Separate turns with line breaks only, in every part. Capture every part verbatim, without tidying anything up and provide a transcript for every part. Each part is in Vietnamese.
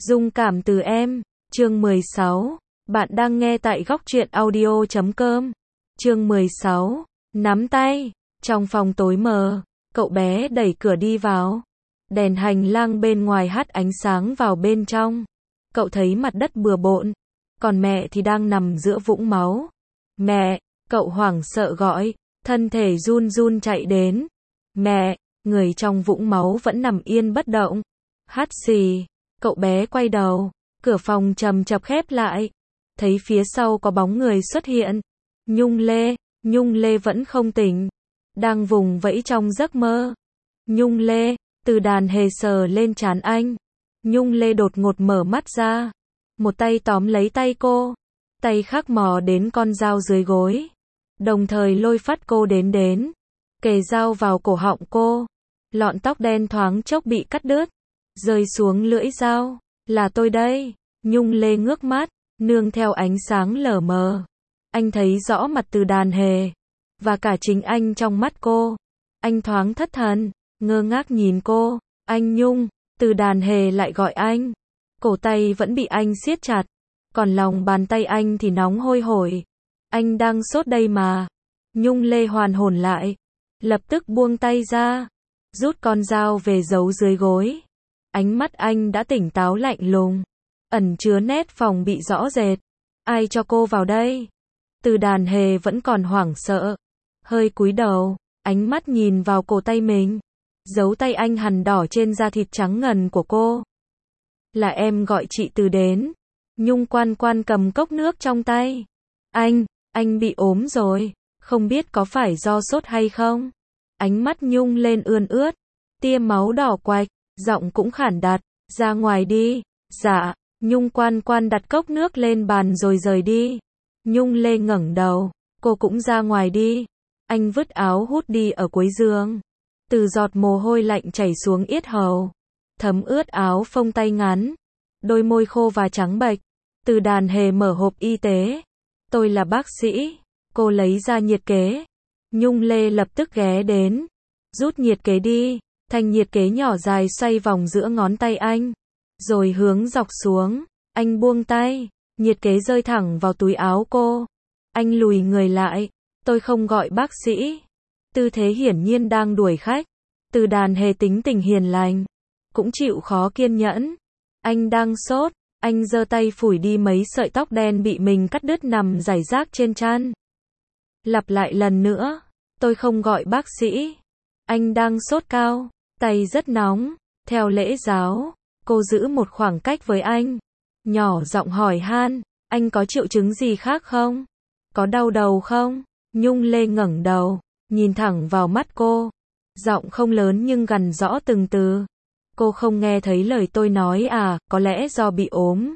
Dung cảm từ em, chương mười sáu. Bạn đang nghe tại góc truyện audio chấm com. Chương mười sáu. Nắm tay. Trong phòng tối mờ, cậu bé đẩy cửa đi vào. Đèn hành lang bên ngoài hắt ánh sáng vào bên trong. Cậu thấy mặt đất bừa bộn, còn mẹ thì đang nằm giữa vũng máu. Mẹ, cậu hoảng sợ gọi, thân thể run run chạy đến. Mẹ, người trong vũng máu vẫn nằm yên bất động. Hắt xì. Cậu bé quay đầu, cửa phòng chầm chập khép lại. Thấy phía sau có bóng người xuất hiện. Nhung Lê, Nhung Lê vẫn không tỉnh, đang vùng vẫy trong giấc mơ. Nhung Lê, Từ Đàn Hề sờ lên trán anh. Nhung Lê đột ngột mở mắt ra. Một tay tóm lấy tay cô, tay khác mò đến con dao dưới gối, đồng thời lôi phát cô đến đến, kề dao vào cổ họng cô. Lọn tóc đen thoáng chốc bị cắt đứt, rơi xuống lưỡi dao. Là tôi đây. Nhung Lê ngước mắt, nương theo ánh sáng lờ mờ. Anh thấy rõ mặt Từ Đàn Hề, và cả chính anh trong mắt cô. Anh thoáng thất thần, ngơ ngác nhìn cô. Anh Nhung. Từ Đàn Hề lại gọi anh. Cổ tay vẫn bị anh siết chặt, còn lòng bàn tay anh thì nóng hôi hổi. Anh đang sốt đây mà. Nhung Lê hoàn hồn lại, lập tức buông tay ra, rút con dao về giấu dưới gối. Ánh mắt anh đã tỉnh táo lạnh lùng, ẩn chứa nét phòng bị rõ rệt. Ai cho cô vào đây? Từ Đàn Hề vẫn còn hoảng sợ, hơi cúi đầu, ánh mắt nhìn vào cổ tay mình. Dấu tay anh hằn đỏ trên da thịt trắng ngần của cô. Là em gọi chị Từ đến. Nhung Quan Quan cầm cốc nước trong tay. Anh, anh bị ốm rồi, không biết có phải do sốt hay không? Ánh mắt Nhung lên ươn ướt, tia máu đỏ quạch, giọng cũng khản đặc. Ra ngoài đi. Dạ. Nhung Quan Quan đặt cốc nước lên bàn rồi rời đi. Nhung Lê ngẩng đầu, cô cũng ra ngoài đi. Anh vứt áo hút đi ở cuối giường. Từ giọt mồ hôi lạnh chảy xuống yết hầu, thấm ướt áo phông tay ngắn, đôi môi khô và trắng bệch. Từ Đàn Hề mở hộp y tế. Tôi là bác sĩ. Cô lấy ra nhiệt kế. Nhung Lê lập tức ghé đến, rút nhiệt kế đi. Thanh nhiệt kế nhỏ dài xoay vòng giữa ngón tay anh, rồi hướng dọc xuống. Anh buông tay, nhiệt kế rơi thẳng vào túi áo cô. Anh lùi người lại. Tôi không gọi bác sĩ. Tư thế hiển nhiên đang đuổi khách. Từ Đàn Hề tính tình hiền lành, cũng chịu khó kiên nhẫn. Anh đang sốt. Anh giơ tay phủi đi mấy sợi tóc đen bị mình cắt đứt nằm rải rác trên trán. Lặp lại lần nữa. Tôi không gọi bác sĩ. Anh đang sốt cao, tay rất nóng. Theo lễ giáo, cô giữ một khoảng cách với anh, nhỏ giọng hỏi han. Anh có triệu chứng gì khác không? Có đau đầu không? Nhung Lê ngẩng đầu, nhìn thẳng vào mắt cô. Giọng không lớn nhưng gằn rõ từng từ. Cô không nghe thấy lời tôi nói à? Có lẽ do bị ốm.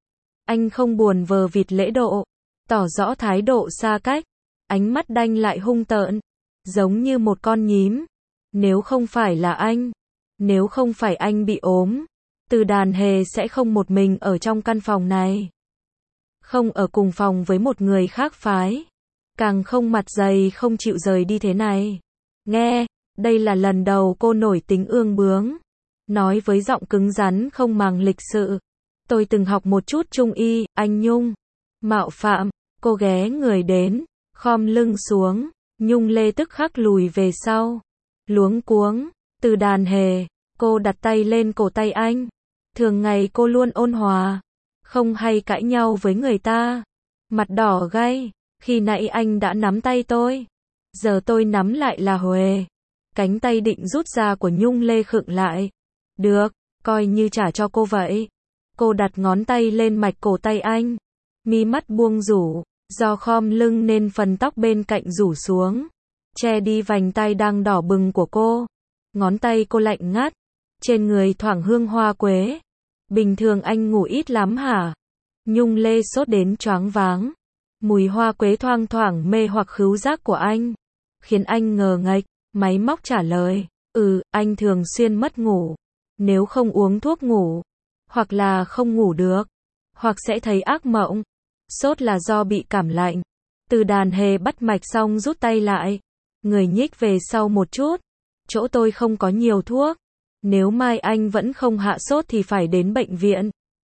Anh không buồn vờ vịt lễ độ, tỏ rõ thái độ xa cách. Ánh mắt đanh lại hung tợn, giống như một con nhím. Nếu không phải là anh, nếu không phải anh bị ốm, Từ Đàn Hề sẽ không một mình ở trong căn phòng này, không ở cùng phòng với một người khác phái, càng không mặt dày không chịu rời đi thế này. Nghe, đây là lần đầu cô nổi tính ương bướng, nói với giọng cứng rắn không màng lịch sự. Tôi từng học một chút trung y, anh Nhung. Mạo phạm. Cô ghé người đến, khom lưng xuống. Nhung Lê tức khắc lùi về sau, luống cuống. Từ Đàn Hề. Cô đặt tay lên cổ tay anh. Thường ngày cô luôn ôn hòa, không hay cãi nhau với người ta. Mặt đỏ gay, khi nãy anh đã nắm tay tôi, giờ tôi nắm lại là huề. Cánh tay định rút ra của Nhung Lê khựng lại. Được, coi như trả cho cô vậy. Cô đặt ngón tay lên mạch cổ tay anh, mi mắt buông rủ, do khom lưng nên phần tóc bên cạnh rủ xuống, che đi vành tai đang đỏ bừng của cô. Ngón tay cô lạnh ngắt, trên người thoảng hương hoa quế. Bình thường anh ngủ ít lắm hả? Nhung Lê sốt đến choáng váng. Mùi hoa quế thoang thoảng mê hoặc khứu giác của anh, khiến anh ngờ nghệch. Máy móc trả lời. Ừ, anh thường xuyên mất ngủ. Nếu không uống thuốc ngủ, hoặc là không ngủ được, hoặc sẽ thấy ác mộng. Sốt là do bị cảm lạnh. Từ Đàn Hề bắt mạch xong rút tay lại, người nhích về sau một chút. Chỗ tôi không có nhiều thuốc. Nếu mai anh vẫn không hạ sốt thì phải đến bệnh viện.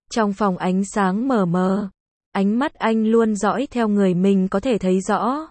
Trong phòng ánh sáng mờ mờ, ánh mắt anh luôn dõi theo người mình có thể thấy rõ.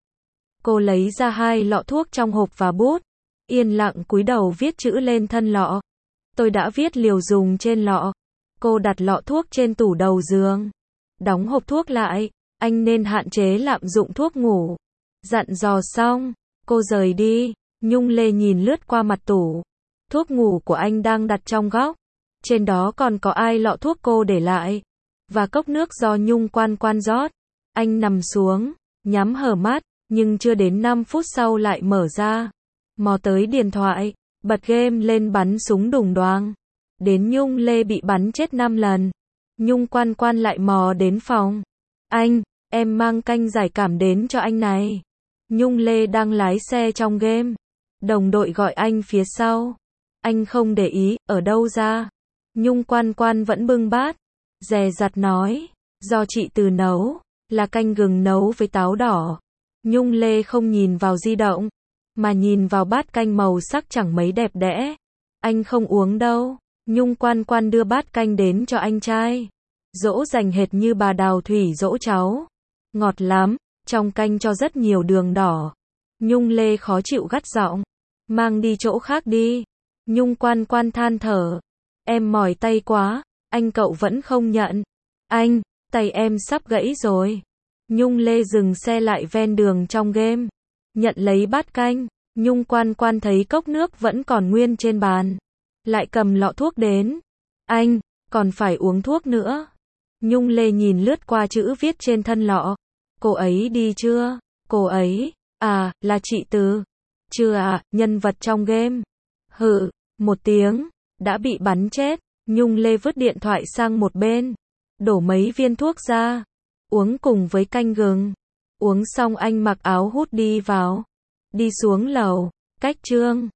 Cô lấy ra hai lọ thuốc trong hộp và bút, yên lặng cúi đầu viết chữ lên thân lọ. Tôi đã viết liều dùng trên lọ. Cô đặt lọ thuốc trên tủ đầu giường, đóng hộp thuốc lại. Anh nên hạn chế lạm dụng thuốc ngủ. Dặn dò xong, cô rời đi. Nhung Lê nhìn lướt qua mặt tủ. Thuốc ngủ của anh đang đặt trong góc. Trên đó còn có ai lọ thuốc cô để lại. Và cốc nước do Nhung Quan Quan rót. Anh nằm xuống, nhắm hờ mắt, nhưng chưa đến năm phút sau lại mở ra. Mò tới điện thoại, bật game lên bắn súng đùng đoàng. Đến Nhung Lê bị bắn chết năm lần. Nhung Quan Quan lại mò đến phòng. Anh, em mang canh giải cảm đến cho anh này. Nhung Lê đang lái xe trong game. Đồng đội gọi anh phía sau. Anh không để ý, ở đâu ra. Nhung Quan Quan vẫn bưng bát, dè dặt nói, do chị Từ nấu, là canh gừng nấu với táo đỏ. Nhung Lê không nhìn vào di động, mà nhìn vào bát canh màu sắc chẳng mấy đẹp đẽ. Anh không uống đâu. Nhung Quan Quan đưa bát canh đến cho anh trai. Dỗ dành hệt như bà Đào Thủy dỗ cháu. Ngọt lắm, trong canh cho rất nhiều đường đỏ. Nhung Lê khó chịu gắt giọng, mang đi chỗ khác đi. Nhung Quan Quan than thở, em mỏi tay quá. Anh cậu vẫn không nhận. Anh, tay em sắp gãy rồi. Nhung Lê dừng xe lại ven đường trong game, nhận lấy bát canh. Nhung Quan Quan thấy cốc nước vẫn còn nguyên trên bàn, lại cầm lọ thuốc đến. Anh, còn phải uống thuốc nữa. Nhung Lê nhìn lướt qua chữ viết trên thân lọ. Cô ấy đi chưa? Cô ấy, à, là chị Từ. Chưa à, nhân vật trong game. Hự, một tiếng, đã bị bắn chết. Nhung Lê vứt điện thoại sang một bên, đổ mấy viên thuốc ra, uống cùng với canh gừng. Uống xong anh mặc áo hút đi vào, đi xuống lầu, cách Trương